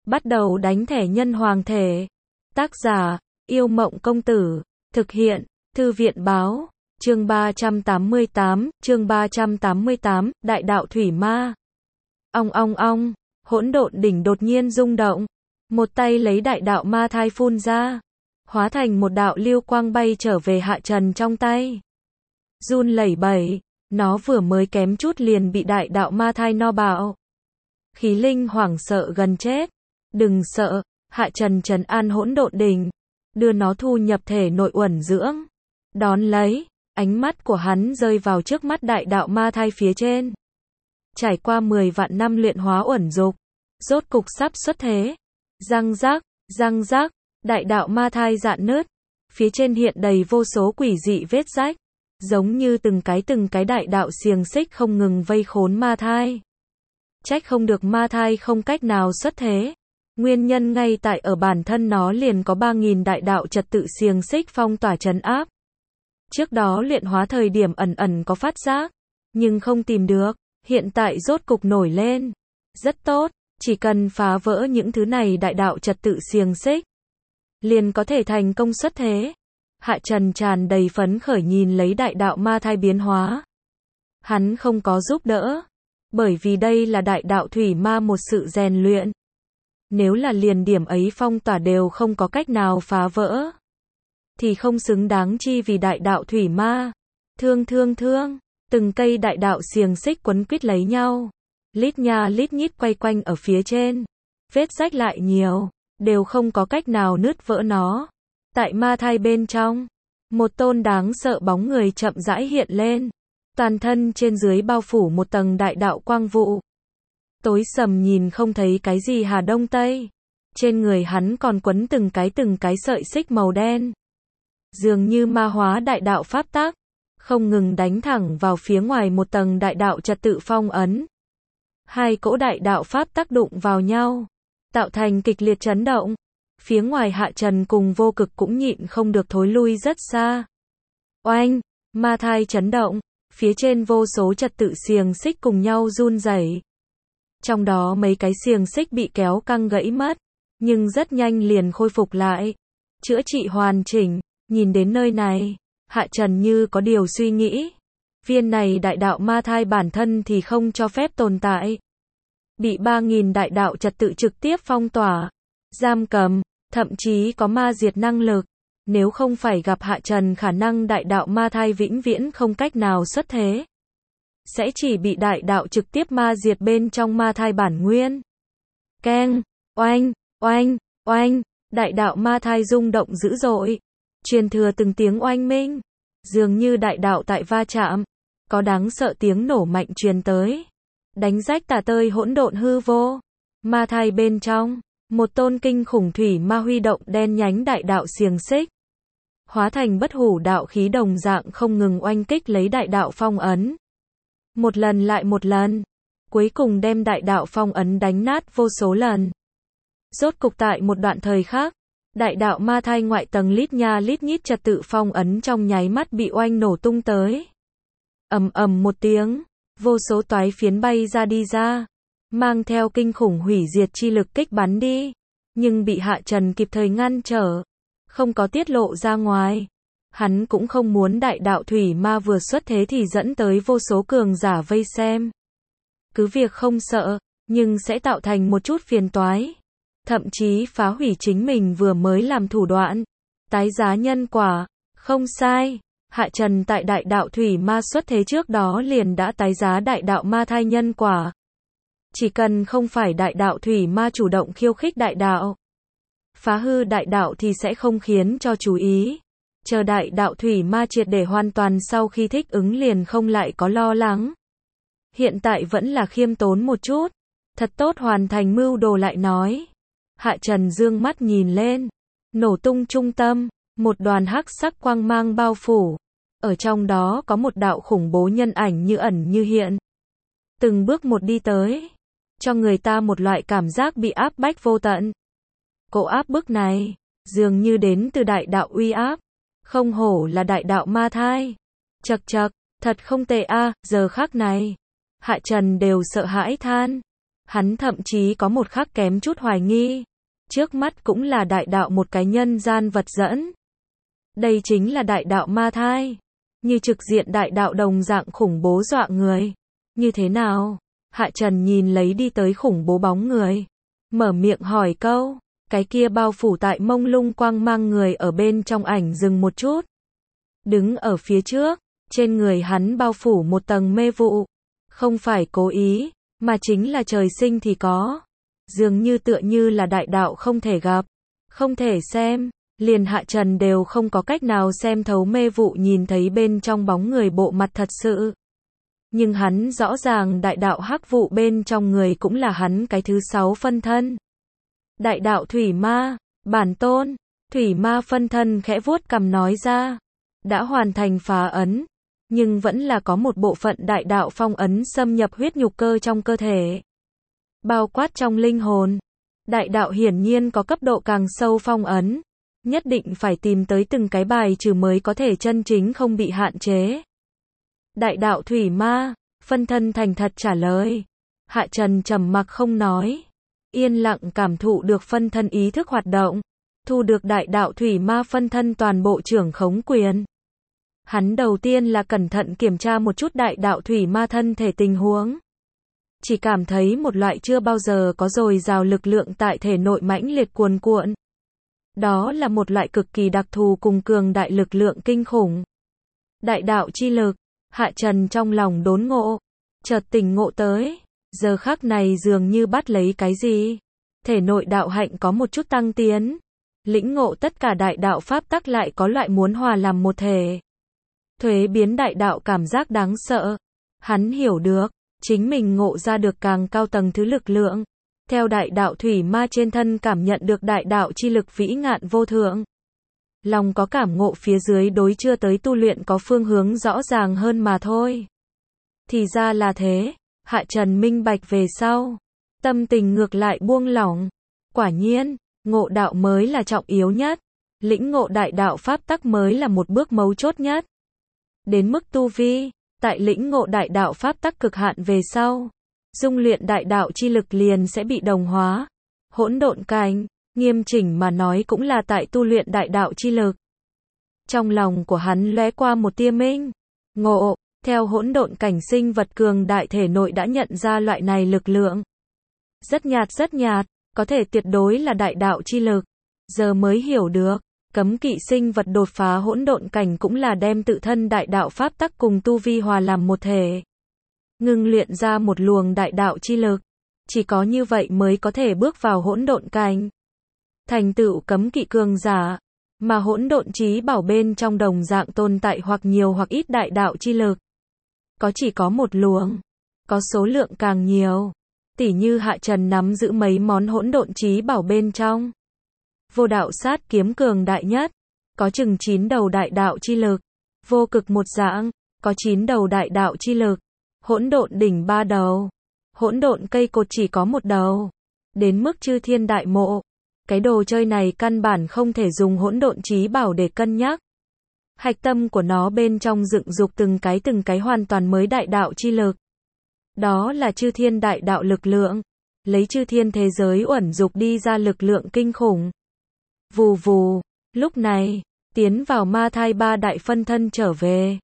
Bắt đầu đánh thẻ nhân hoàng thể. Tác giả, Yêu Mộng Công Tử. Thực hiện, Thư viện Báo. Chương 388, Đại đạo Thủy Ma. Ong ong ong, hỗn độn đỉnh đột nhiên rung động. Một tay lấy đại đạo ma thai phun ra, hóa thành một đạo lưu quang bay trở về Hạ Trần trong tay. Run lẩy bẩy, nó vừa mới kém chút liền bị đại đạo ma thai no bạo. Khí linh hoảng sợ gần chết. Đừng sợ, Hạ Trần trấn an hỗn độn đỉnh, đưa nó thu nhập thể nội uẩn dưỡng. Đón lấy, ánh mắt của hắn rơi vào trước mắt đại đạo ma thai phía trên. Trải qua 10 vạn năm luyện hóa uẩn dục, rốt cục sắp xuất thế. Răng rác, đại đạo ma thai rạn nứt, phía trên hiện đầy vô số quỷ dị vết rách, giống như từng cái đại đạo xiềng xích không ngừng vây khốn ma thai. Trách không được ma thai không cách nào xuất thế. Nguyên nhân ngay tại ở bản thân nó liền có 3.000 đại đạo trật tự xiềng xích phong tỏa trấn áp. Trước đó luyện hóa thời điểm ẩn có phát giác, nhưng không tìm được, hiện tại rốt cục nổi lên. Rất tốt, chỉ cần phá vỡ những thứ này đại đạo trật tự xiềng xích, liền có thể thành công xuất thế. Hạ Trần tràn đầy phấn khởi nhìn lấy đại đạo ma thai biến hóa. Hắn không có giúp đỡ, bởi vì đây là đại đạo thủy ma một sự rèn luyện. Nếu là liền điểm ấy phong tỏa đều không có cách nào phá vỡ, thì không xứng đáng chi vì đại đạo thủy ma. Thương, từng cây đại đạo xiềng xích quấn quýt lấy nhau, lít nha lít nhít quay quanh ở phía trên. Vết rách lại nhiều, đều không có cách nào nứt vỡ nó. Tại ma thai bên trong, một tôn đáng sợ bóng người chậm rãi hiện lên. Toàn thân trên dưới bao phủ một tầng đại đạo quang vụ. Tối sầm nhìn không thấy cái gì Hà Đông Tây. Trên người hắn còn quấn từng cái sợi xích màu đen. Dường như ma hóa đại đạo pháp tắc, không ngừng đánh thẳng vào phía ngoài một tầng đại đạo trật tự phong ấn. Hai cỗ đại đạo pháp tác động vào nhau, tạo thành kịch liệt chấn động. Phía ngoài Hạ Trần cùng Vô Cực cũng nhịn không được thối lui rất xa. Oanh, ma thai chấn động, phía trên vô số trật tự xiềng xích cùng nhau run rẩy. Trong đó mấy cái xiềng xích bị kéo căng gãy mất, nhưng rất nhanh liền khôi phục lại, chữa trị hoàn chỉnh. Nhìn đến nơi này, Hạ Trần như có điều suy nghĩ. Viên này đại đạo ma thai bản thân thì không cho phép tồn tại. Bị 3.000 đại đạo trật tự trực tiếp phong tỏa, giam cầm, thậm chí có ma diệt năng lực. Nếu không phải gặp Hạ Trần khả năng đại đạo ma thai vĩnh viễn không cách nào xuất thế, sẽ chỉ bị đại đạo trực tiếp ma diệt bên trong ma thai bản nguyên. Keng, oanh, đại đạo ma thai rung động dữ dội, truyền thừa từng tiếng oanh minh, dường như đại đạo tại va chạm, có đáng sợ tiếng nổ mạnh truyền tới, đánh rách tả tơi hỗn độn hư vô. Ma thai bên trong, một tôn kinh khủng thủy ma huy động đen nhánh đại đạo xiềng xích, hóa thành bất hủ đạo khí đồng dạng không ngừng oanh kích lấy đại đạo phong ấn. Một lần lại một lần, cuối cùng đem đại đạo phong ấn đánh nát vô số lần. Rốt cục tại một đoạn thời khác, đại đạo ma thai ngoại tầng lít nha lít nhít trật tự phong ấn trong nháy mắt bị oanh nổ tung tới. Ầm một tiếng, vô số toái phiến bay ra đi ra, mang theo kinh khủng hủy diệt chi lực kích bắn đi, nhưng bị Hạ Trần kịp thời ngăn trở, không có tiết lộ ra ngoài. Hắn cũng không muốn đại đạo thủy ma vừa xuất thế thì dẫn tới vô số cường giả vây xem. Cứ việc không sợ, nhưng sẽ tạo thành một chút phiền toái, thậm chí phá hủy chính mình vừa mới làm thủ đoạn, tái giá nhân quả. Không sai, Hạ Trần tại đại đạo thủy ma xuất thế trước đó liền đã tái giá đại đạo ma thai nhân quả. Chỉ cần không phải đại đạo thủy ma chủ động khiêu khích đại đạo, phá hư đại đạo thì sẽ không khiến cho chú ý. Chờ đại đạo thủy ma triệt để hoàn toàn sau khi thích ứng liền không lại có lo lắng. Hiện tại vẫn là khiêm tốn một chút, thật tốt hoàn thành mưu đồ lại nói. Hạ Trần dương mắt nhìn lên, nổ tung trung tâm, một đoàn hắc sắc quang mang bao phủ. Ở trong đó có một đạo khủng bố nhân ảnh như ẩn như hiện. Từng bước một đi tới, cho người ta một loại cảm giác bị áp bách vô tận. Cỗ áp bức này, dường như đến từ đại đạo uy áp. Không hổ là đại đạo ma thai. Chậc, thật không tệ a. Giờ khắc này, Hạ Trần đều sợ hãi than. Hắn thậm chí có một khắc kém chút hoài nghi. Trước mắt cũng là đại đạo một cái nhân gian vật dẫn. Đây chính là đại đạo ma thai. Như trực diện đại đạo đồng dạng khủng bố dọa người. Như thế nào? Hạ Trần nhìn lấy đi tới khủng bố bóng người. Mở miệng hỏi câu. Cái kia bao phủ tại mông lung quang mang người ở bên trong ảnh dừng một chút. Đứng ở phía trước. Trên người hắn bao phủ một tầng mê vụ. Không phải cố ý, mà chính là trời sinh thì có. Dường như tựa như là đại đạo không thể gặp, không thể xem, liền Hạ Trần đều không có cách nào xem thấu mê vụ nhìn thấy bên trong bóng người bộ mặt thật sự. Nhưng hắn rõ ràng đại đạo hắc vụ bên trong người cũng là hắn cái thứ 6 phân thân. Đại đạo thủy ma, bản tôn, thủy ma phân thân khẽ vuốt cằm nói ra. Đã hoàn thành phá ấn. Nhưng vẫn là có một bộ phận đại đạo phong ấn xâm nhập huyết nhục cơ trong cơ thể. Bao quát trong linh hồn. Đại đạo hiển nhiên có cấp độ càng sâu phong ấn. Nhất định phải tìm tới từng cái bài trừ mới có thể chân chính không bị hạn chế. Đại đạo thủy ma, phân thân thành thật trả lời. Hạ Trần trầm mặc không nói. Yên lặng cảm thụ được phân thân ý thức hoạt động. Thu được đại đạo thủy ma phân thân toàn bộ trưởng khống quyền. Hắn đầu tiên là cẩn thận kiểm tra một chút đại đạo thủy ma thân thể tình huống. Chỉ cảm thấy một loại chưa bao giờ có dồi dào lực lượng tại thể nội mãnh liệt cuồn cuộn. Đó là một loại cực kỳ đặc thù cùng cường đại lực lượng kinh khủng. Đại đạo chi lực, Hạ Trần trong lòng đốn ngộ, chợt tỉnh ngộ tới, giờ khắc này dường như bắt lấy cái gì. Thể nội đạo hạnh có một chút tăng tiến, lĩnh ngộ tất cả đại đạo pháp tắc lại có loại muốn hòa làm một thể. Thuế biến đại đạo cảm giác đáng sợ. Hắn hiểu được, chính mình ngộ ra được càng cao tầng thứ lực lượng. Theo đại đạo thủy ma trên thân cảm nhận được đại đạo chi lực vĩ ngạn vô thượng. Lòng có cảm ngộ phía dưới đối chưa tới tu luyện có phương hướng rõ ràng hơn mà thôi. Thì ra là thế, Hạ Trần minh bạch về sau. Tâm tình ngược lại buông lỏng. Quả nhiên, ngộ đạo mới là trọng yếu nhất. Lĩnh ngộ đại đạo pháp tắc mới là một bước mấu chốt nhất. Đến mức tu vi, tại lĩnh ngộ đại đạo pháp tắc cực hạn về sau, dung luyện đại đạo chi lực liền sẽ bị đồng hóa. Hỗn độn cảnh, nghiêm chỉnh mà nói cũng là tại tu luyện đại đạo chi lực. Trong lòng của hắn lóe qua một tia minh ngộ, theo hỗn độn cảnh sinh vật cường đại thể nội đã nhận ra loại này lực lượng. Rất nhạt, có thể tuyệt đối là đại đạo chi lực. Giờ mới hiểu được. Cấm kỵ sinh vật đột phá hỗn độn cảnh cũng là đem tự thân đại đạo pháp tắc cùng tu vi hòa làm một thể. Ngưng luyện ra một luồng đại đạo chi lực. Chỉ có như vậy mới có thể bước vào hỗn độn cảnh. Thành tựu cấm kỵ cường giả. Mà hỗn độn chí bảo bên trong đồng dạng tồn tại hoặc nhiều hoặc ít đại đạo chi lực. Có chỉ có một luồng. Có số lượng càng nhiều. Tỉ như Hạ Trần nắm giữ mấy món hỗn độn chí bảo bên trong. Vô đạo sát kiếm cường đại nhất, có chừng 9 đầu đại đạo chi lực. Vô cực một dạng, có 9 đầu đại đạo chi lực. Hỗn độn đỉnh 3 đầu. Hỗn độn cây cột chỉ có 1 đầu. Đến mức chư thiên đại mộ. Cái đồ chơi này căn bản không thể dùng hỗn độn chí bảo để cân nhắc. Hạch tâm của nó bên trong dựng dục từng cái hoàn toàn mới đại đạo chi lực. Đó là chư thiên đại đạo lực lượng. Lấy chư thiên thế giới uẩn dục đi ra lực lượng kinh khủng. Vù vù, lúc này, tiến vào ma thai 3 đại phân thân trở về.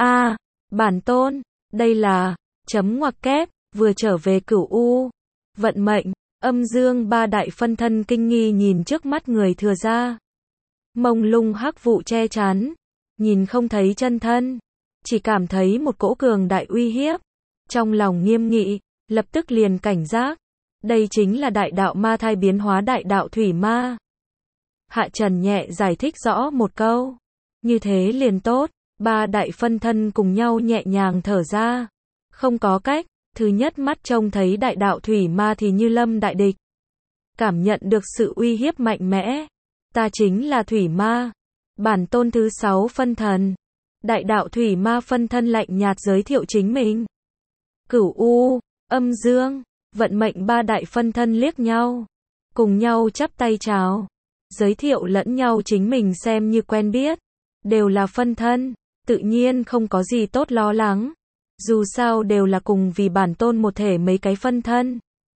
Bản tôn, đây là, chấm ngoặc kép, vừa trở về Cửu U. Vận mệnh, âm dương 3 đại phân thân kinh nghi nhìn trước mắt người thừa ra. Mông lung hắc vụ che chắn, nhìn không thấy chân thân, chỉ cảm thấy một cỗ cường đại uy hiếp. Trong lòng nghiêm nghị, lập tức liền cảnh giác. Đây chính là đại đạo ma thai biến hóa đại đạo thủy ma. Hạ Trần nhẹ giải thích rõ một câu. Như thế liền tốt. 3 đại phân thân cùng nhau nhẹ nhàng thở ra. Không có cách. Thứ nhất mắt trông thấy đại đạo thủy ma thì như lâm đại địch. Cảm nhận được sự uy hiếp mạnh mẽ. Ta chính là thủy ma. Bản tôn thứ 6 phân thần. Đại đạo thủy ma phân thân lạnh nhạt giới thiệu chính mình. Cửu U, âm dương, vận mệnh 3 đại phân thân liếc nhau. Cùng nhau chắp tay chào. Giới thiệu lẫn nhau chính mình xem như quen biết. Đều là phân thân, tự nhiên không có gì tốt lo lắng. Dù sao đều là cùng vì bản tôn một thể mấy cái phân thân.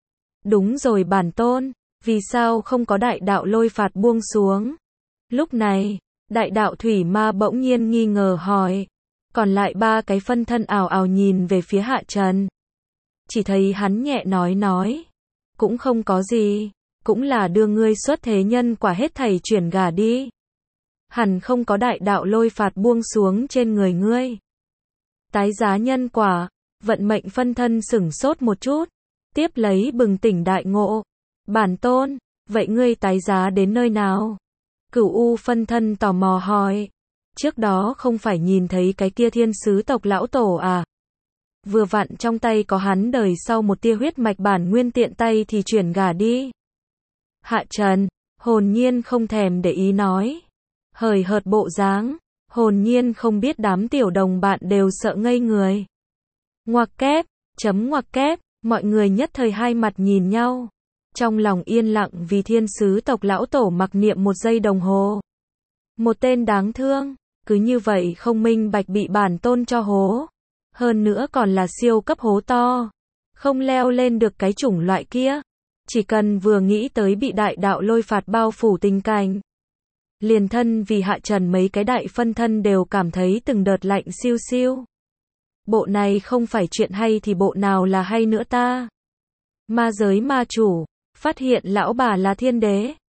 Đúng rồi bản tôn, vì sao không có đại đạo lôi phạt buông xuống? Lúc này, đại đạo thủy ma bỗng nhiên nghi ngờ hỏi. Còn lại ba cái phân thân ào ào nhìn về phía Hạ Trần. Chỉ thấy hắn nhẹ nói. Cũng không có gì, cũng là đưa ngươi xuất thế nhân quả hết thảy chuyển gả đi. Hẳn không có đại đạo lôi phạt buông xuống trên người ngươi. Tái giá nhân quả, vận mệnh phân thân sửng sốt một chút, tiếp lấy bừng tỉnh đại ngộ. Bản tôn, vậy ngươi tái giá đến nơi nào? Cửu U phân thân tò mò hỏi. Trước đó không phải nhìn thấy cái kia thiên sứ tộc lão tổ à? Vừa vặn trong tay có hắn đời sau một tia huyết mạch bản nguyên tiện tay thì chuyển gả đi. Hạ Trần, hồn nhiên không thèm để ý nói. Hời hợt bộ dáng, hồn nhiên không biết đám tiểu đồng bạn đều sợ ngây người. Ngoặc kép, ngoặc kép, mọi người nhất thời hai mặt nhìn nhau. Trong lòng yên lặng vì thiên sứ tộc lão tổ mặc niệm một giây đồng hồ. Một tên đáng thương, cứ như vậy không minh bạch bị bản tôn cho hố. Hơn nữa còn là siêu cấp hố to. Không leo lên được cái chủng loại kia. Chỉ cần vừa nghĩ tới bị đại đạo lôi phạt bao phủ tình cảnh. Liền thân vì Hạ Trần mấy cái đại phân thân đều cảm thấy từng đợt lạnh siêu siêu. Bộ này không phải chuyện hay thì bộ nào là hay nữa ta? Ma giới ma chủ, phát hiện lão bà là thiên đế.